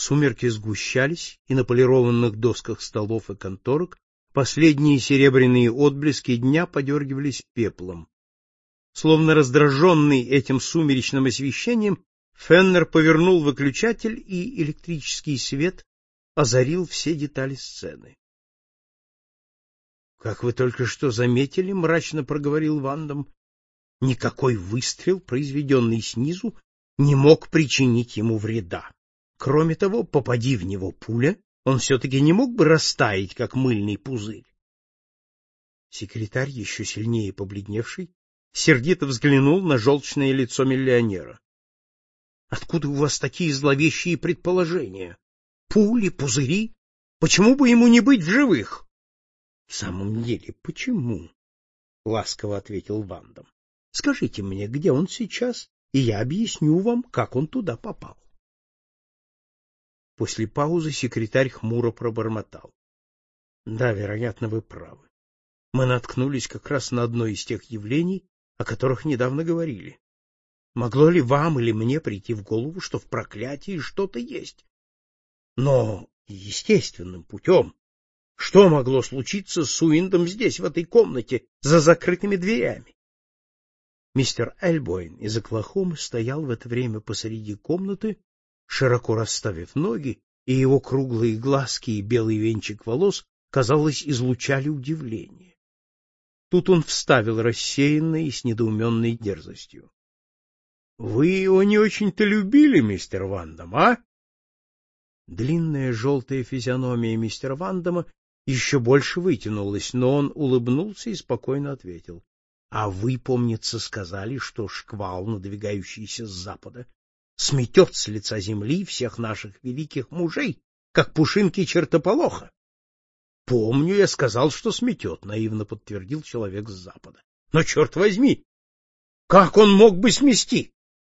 Сумерки сгущались, и на полированных досках столов и конторок последние серебряные отблески дня подергивались пеплом. Словно раздраженный этим сумеречным освещением, Феннер повернул выключатель, и электрический свет озарил все детали сцены. — Как вы только что заметили, — мрачно проговорил Вандам, — никакой выстрел, произведенный снизу, не мог причинить ему вреда. Кроме того, попади в него пуля, он все-таки не мог бы растаять, как мыльный пузырь. Секретарь, еще сильнее побледневший, сердито взглянул на желчное лицо миллионера. — Откуда у вас такие зловещие предположения? Пули, пузыри? Почему бы ему не быть в живых? — В самом деле, почему? — ласково ответил Вандам. — Скажите мне, где он сейчас, и я объясню вам, как он туда попал. После паузы секретарь хмуро пробормотал: — Да, вероятно, вы правы. Мы наткнулись как раз на одно из тех явлений, о которых недавно говорили. Могло ли вам или мне прийти в голову, что в проклятии что-то есть? Но естественным путем. Что могло случиться с Уиндом здесь, в этой комнате, за закрытыми дверями? Мистер Эльбойн из Оклахомы стоял в это время посреди комнаты, широко расставив ноги, и его круглые глазки и белый венчик волос, казалось, излучали удивление. Тут он вставил рассеянно и с недоуменной дерзостью: — Вы его не очень-то любили, мистер Вандам, а? Длинная желтая физиономия мистера Вандама еще больше вытянулась, но он улыбнулся и спокойно ответил: — А вы, помнится, сказали, что шквал, надвигающийся с запада, сметет с лица земли всех наших великих мужей, как пушинки чертополоха. — Помню, я сказал, что сметет, — наивно подтвердил человек с запада. — Но, черт возьми, как он мог бы смести?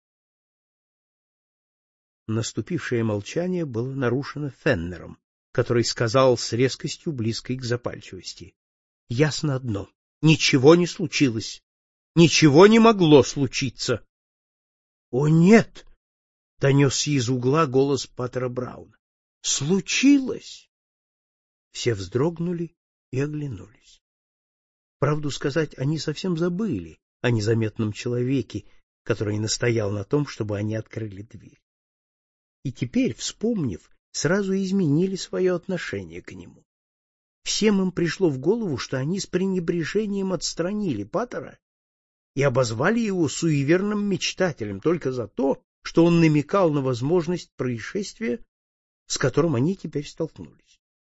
Наступившее молчание было нарушено Феннером, который сказал с резкостью, близкой к запальчивости: — Ясно одно. Ничего не случилось. Ничего не могло случиться. — О, нет! — донесся из угла голос паттера Брауна. — Случилось! Все вздрогнули и оглянулись. Правду сказать, они совсем забыли о незаметном человеке, который настоял на том, чтобы они открыли дверь. И теперь, вспомнив, сразу изменили свое отношение к нему. Всем им пришло в голову, что они с пренебрежением отстранили паттера и обозвали его суеверным мечтателем только за то, что он намекал на возможность происшествия, с которым они теперь столкнулись.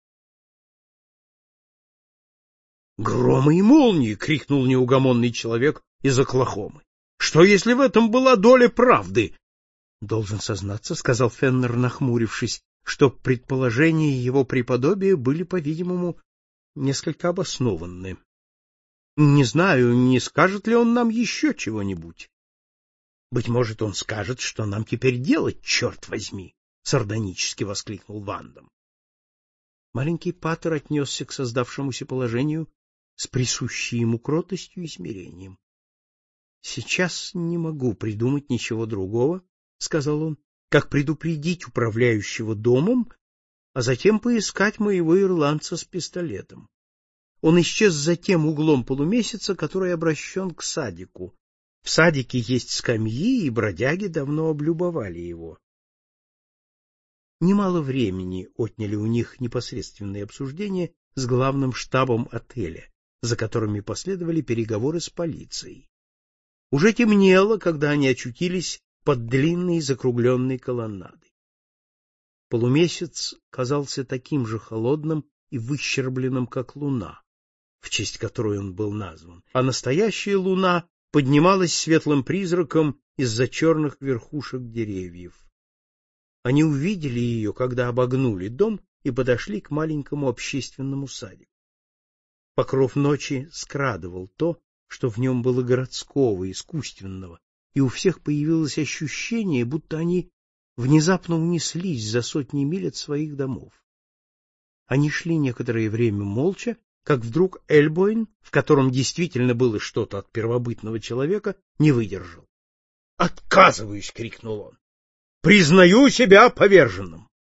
«Громы и молнии!» — крикнул неугомонный человек из Оклахомы. «Что, если в этом была доля правды?» «Должен сознаться, — сказал Феннер, нахмурившись, — что предположения его преподобия были, по-видимому, несколько обоснованны. Не знаю, не скажет ли он нам еще чего-нибудь. Быть может, он скажет, что нам теперь делать, черт возьми! — сардонически воскликнул Вандам. Маленький паттер отнесся к создавшемуся положению с присущей ему кротостью и смирением. — Сейчас не могу придумать ничего другого, — сказал он, — как предупредить управляющего домом, а затем поискать моего ирландца с пистолетом. Он исчез за тем углом полумесяца, который обращен к садику. В садике есть скамьи, и бродяги давно облюбовали его. Немало времени отняли у них непосредственные обсуждения с главным штабом отеля, за которыми последовали переговоры с полицией. Уже темнело, когда они очутились под длинной закругленной колоннадой. Полумесяц казался таким же холодным и выщербленным, как луна, в честь которой он был назван, а настоящая луна поднималась светлым призраком из-за черных верхушек деревьев. Они увидели ее, когда обогнули дом и подошли к маленькому общественному садику. Покров ночи скрадывал то, что в нем было городского, искусственного, и у всех появилось ощущение, будто они внезапно унеслись за сотни миль от своих домов. Они шли некоторое время молча, как вдруг Эльбойн, в котором действительно было что-то от первобытного человека, не выдержал. «Отказываюсь!» — крикнул он. «Признаю себя поверженным!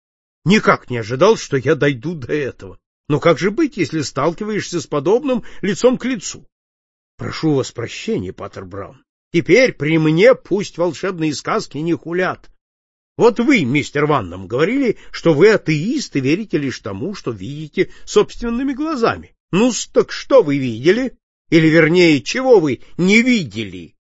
Никак не ожидал, что я дойду до этого. Но как же быть, если сталкиваешься с подобным лицом к лицу? Прошу вас прощения, патер Браун. Теперь при мне пусть волшебные сказки не хулят. Вот вы, мистер Ваннам, говорили, что вы атеист и верите лишь тому, что видите собственными глазами. Ну, так что вы видели? Или, вернее, чего вы не видели?